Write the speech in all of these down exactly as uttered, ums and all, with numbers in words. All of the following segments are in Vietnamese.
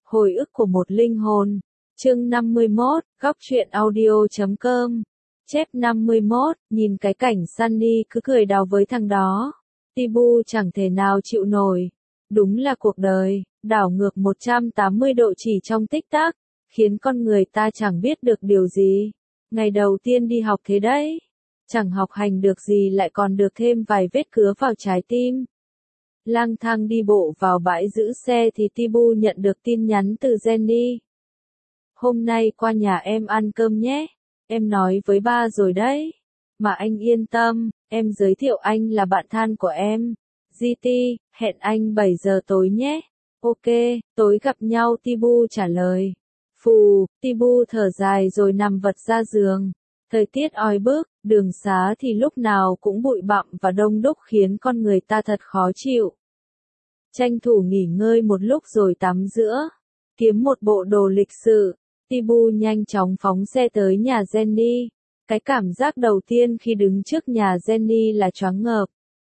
Hồi ức của một linh hồn. Chương năm mươi mốt, góc truyện audio chấm com. Chép năm mươi mốt, nhìn cái cảnh Sunny cứ cười đào với thằng đó. Tibu chẳng thể nào chịu nổi. Đúng là cuộc đời, đảo ngược một trăm tám mươi độ chỉ trong tích tắc, khiến con người ta chẳng biết được điều gì. Ngày đầu tiên đi học thế đấy. Chẳng học hành được gì lại còn được thêm vài vết cứa vào trái tim. Lang thang đi bộ vào bãi giữ xe thì Tibu nhận được tin nhắn từ Jenny. Hôm nay qua nhà em ăn cơm nhé. Em nói với ba rồi đấy. Mà anh yên tâm, em giới thiệu anh là bạn thân của em. giê tê, hẹn anh bảy giờ tối nhé. Ok, tối gặp nhau, Tibu trả lời. Phù, Tibu thở dài rồi nằm vật ra giường. Thời tiết oi bức, đường xá thì lúc nào cũng bụi bặm và đông đúc khiến con người ta thật khó chịu. Tranh thủ nghỉ ngơi một lúc rồi tắm giữa, kiếm một bộ đồ lịch sự, Tibu nhanh chóng phóng xe tới nhà Jenny. Cái cảm giác đầu tiên khi đứng trước nhà Jenny là choáng ngợp.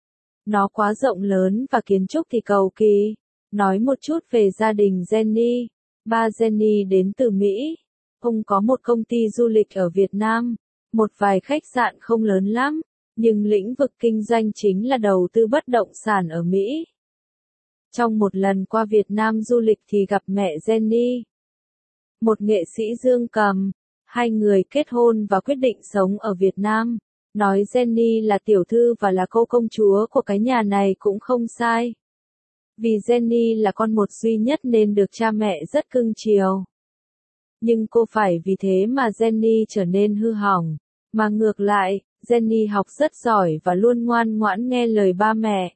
Nó quá rộng lớn và kiến trúc thì cầu kỳ. Nói một chút về gia đình Jenny. Ba Jenny đến từ Mỹ. Ông có một công ty du lịch ở Việt Nam, một vài khách sạn không lớn lắm, nhưng lĩnh vực kinh doanh chính là đầu tư bất động sản ở Mỹ. Trong một lần qua Việt Nam du lịch thì gặp mẹ Jenny, một nghệ sĩ dương cầm. Hai người kết hôn và quyết định sống ở Việt Nam. Nói Jenny là tiểu thư và là cô công chúa của cái nhà này cũng không sai. Vì Jenny là con một duy nhất nên được cha mẹ rất cưng chiều. Nhưng cô phải vì thế mà Jenny trở nên hư hỏng. Mà ngược lại, Jenny học rất giỏi và luôn ngoan ngoãn nghe lời ba mẹ.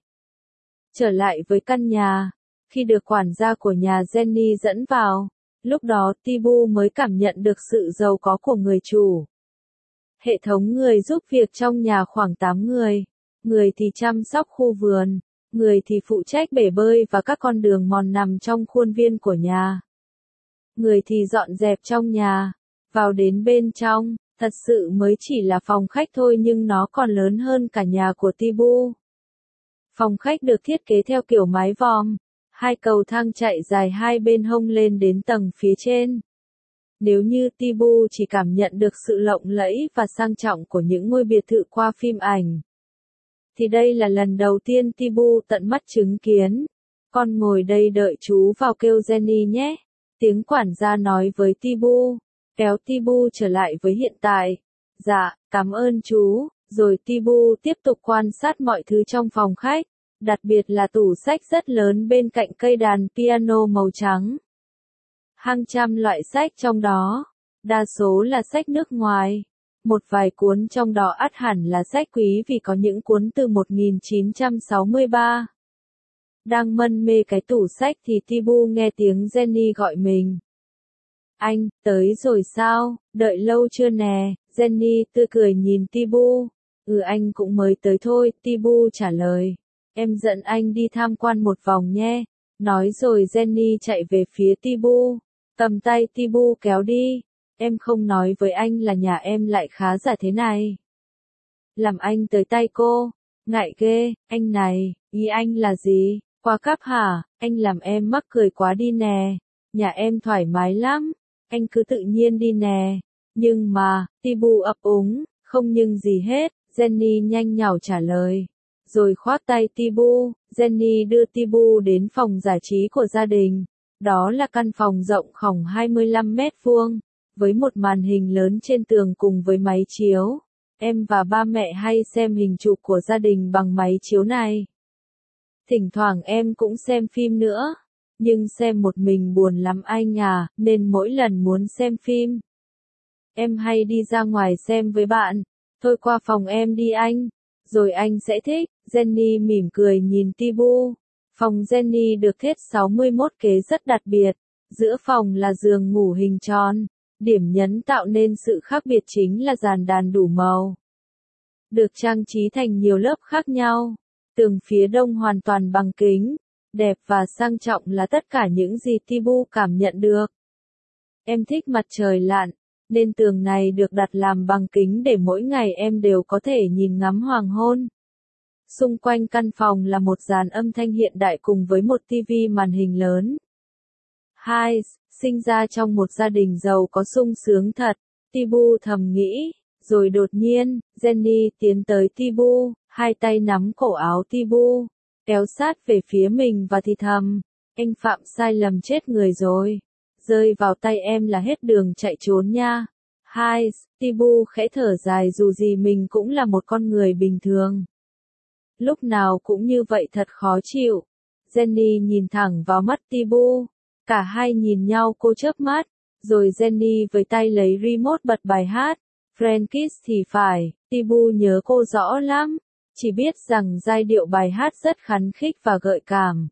Trở lại với căn nhà, khi được quản gia của nhà Jenny dẫn vào, lúc đó Tibu mới cảm nhận được sự giàu có của người chủ. Hệ thống người giúp việc trong nhà khoảng tám người, người thì chăm sóc khu vườn, người thì phụ trách bể bơi và các con đường mòn nằm trong khuôn viên của nhà. Người thì dọn dẹp trong nhà, vào đến bên trong, thật sự mới chỉ là phòng khách thôi nhưng nó còn lớn hơn cả nhà của Tibu. Phòng khách được thiết kế theo kiểu mái vòm, hai cầu thang chạy dài hai bên hông lên đến tầng phía trên. Nếu như Tibu chỉ cảm nhận được sự lộng lẫy và sang trọng của những ngôi biệt thự qua phim ảnh, thì đây là lần đầu tiên Tibu tận mắt chứng kiến. Con ngồi đây đợi chú vào kêu Jenny nhé. Tiếng quản gia nói với Tibu, kéo Tibu trở lại với hiện tại. Dạ, cảm ơn chú. Rồi Tibu tiếp tục quan sát mọi thứ trong phòng khách, đặc biệt là tủ sách rất lớn bên cạnh cây đàn piano màu trắng. Hàng trăm loại sách trong đó, đa số là sách nước ngoài. Một vài cuốn trong đó ắt hẳn là sách quý vì có những cuốn từ một nghìn chín trăm sáu mươi ba. Đang mân mê cái tủ sách thì Tibu nghe tiếng Jenny gọi mình. Anh, tới rồi sao, đợi lâu chưa nè? Jenny tươi cười nhìn Tibu. Ừ anh cũng mới tới thôi, Tibu trả lời. Em dẫn anh đi tham quan một vòng nhé. Nói rồi Jenny chạy về phía Tibu. Cầm tay Tibu kéo đi. Em không nói với anh là nhà em lại khá giả thế này. Làm anh tới tay cô. Ngại ghê, anh này, ý anh là gì? Qua cắp hả? Anh làm em mắc cười quá đi nè. Nhà em thoải mái lắm. Anh cứ tự nhiên đi nè. Nhưng mà, Tibu ấp úng, không nhưng gì hết. Jenny nhanh nhảu trả lời. Rồi khoác tay Tibu, Jenny đưa Tibu đến phòng giải trí của gia đình. Đó là căn phòng rộng khoảng hai mươi lăm mét vuông, với một màn hình lớn trên tường cùng với máy chiếu. Em và ba mẹ hay xem hình chụp của gia đình bằng máy chiếu này. Thỉnh thoảng em cũng xem phim nữa. Nhưng xem một mình buồn lắm anh à, nên mỗi lần muốn xem phim, em hay đi ra ngoài xem với bạn. Thôi qua phòng em đi anh, rồi anh sẽ thích. Jenny mỉm cười nhìn Tibu. Phòng Jenny được thiết sáu mươi mốt kế rất đặc biệt. Giữa phòng là giường ngủ hình tròn. Điểm nhấn tạo nên sự khác biệt chính là dàn đàn đủ màu, được trang trí thành nhiều lớp khác nhau. Tường phía đông hoàn toàn bằng kính. Đẹp và sang trọng là tất cả những gì Tibu cảm nhận được. Em thích mặt trời lặn, nên tường này được đặt làm bằng kính để mỗi ngày em đều có thể nhìn ngắm hoàng hôn. Xung quanh căn phòng là một dàn âm thanh hiện đại cùng với một tivi màn hình lớn. Hai, sinh ra trong một gia đình giàu có sung sướng thật, Tibu thầm nghĩ, rồi đột nhiên, Jenny tiến tới Tibu, hai tay nắm cổ áo Tibu, kéo sát về phía mình và thì thầm, anh phạm sai lầm chết người rồi, rơi vào tay em là hết đường chạy trốn nha. Hai, Tibu khẽ thở dài dù gì mình cũng là một con người bình thường. Lúc nào cũng như vậy thật khó chịu. Jenny nhìn thẳng vào mắt Tibu. Cả hai nhìn nhau cô chớp mắt. Rồi Jenny với tay lấy remote bật bài hát. Friend Kiss thì phải, Tibu nhớ cô rõ lắm. Chỉ biết rằng giai điệu bài hát rất khắn khích và gợi cảm.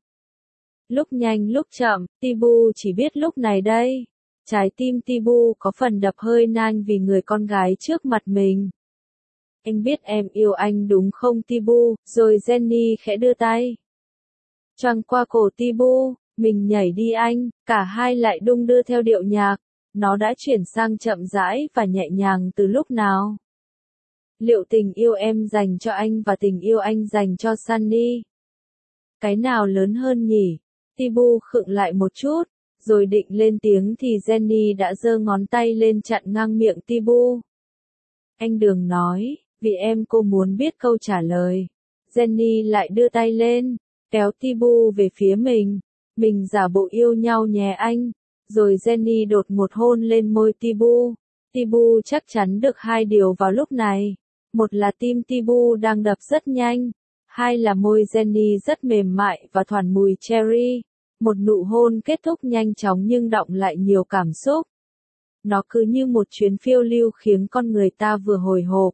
Lúc nhanh lúc chậm, Tibu chỉ biết lúc này đây. Trái tim Tibu có phần đập hơi nhanh vì người con gái trước mặt mình. Anh biết em yêu anh đúng không Tibu, rồi Jenny khẽ đưa tay. Choàng qua cổ Tibu, mình nhảy đi anh, cả hai lại đung đưa theo điệu nhạc. Nó đã chuyển sang chậm rãi và nhẹ nhàng từ lúc nào? Liệu tình yêu em dành cho anh và tình yêu anh dành cho Sunny? Cái nào lớn hơn nhỉ? Tibu khựng lại một chút, rồi định lên tiếng thì Jenny đã giơ ngón tay lên chặn ngang miệng Tibu. Anh đừng nói, vì em cô muốn biết câu trả lời. Jenny lại đưa tay lên, kéo Tibu về phía mình. Mình giả bộ yêu nhau nhé anh. Rồi Jenny đột một hôn lên môi Tibu. Tibu chắc chắn được hai điều vào lúc này. Một là tim Tibu đang đập rất nhanh. Hai là môi Jenny rất mềm mại và thoảng mùi cherry. Một nụ hôn kết thúc nhanh chóng nhưng đọng lại nhiều cảm xúc. Nó cứ như một chuyến phiêu lưu khiến con người ta vừa hồi hộp,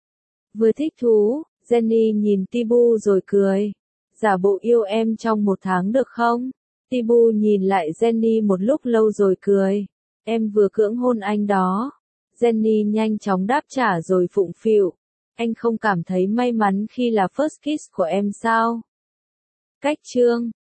vừa thích thú. Jenny nhìn Tibu rồi cười. Giả bộ yêu em trong một tháng được không? Tibu nhìn lại Jenny một lúc lâu rồi cười. Em vừa cưỡng hôn anh đó. Jenny nhanh chóng đáp trả rồi phụng phịu. Anh không cảm thấy may mắn khi là first kiss của em sao? Cách chương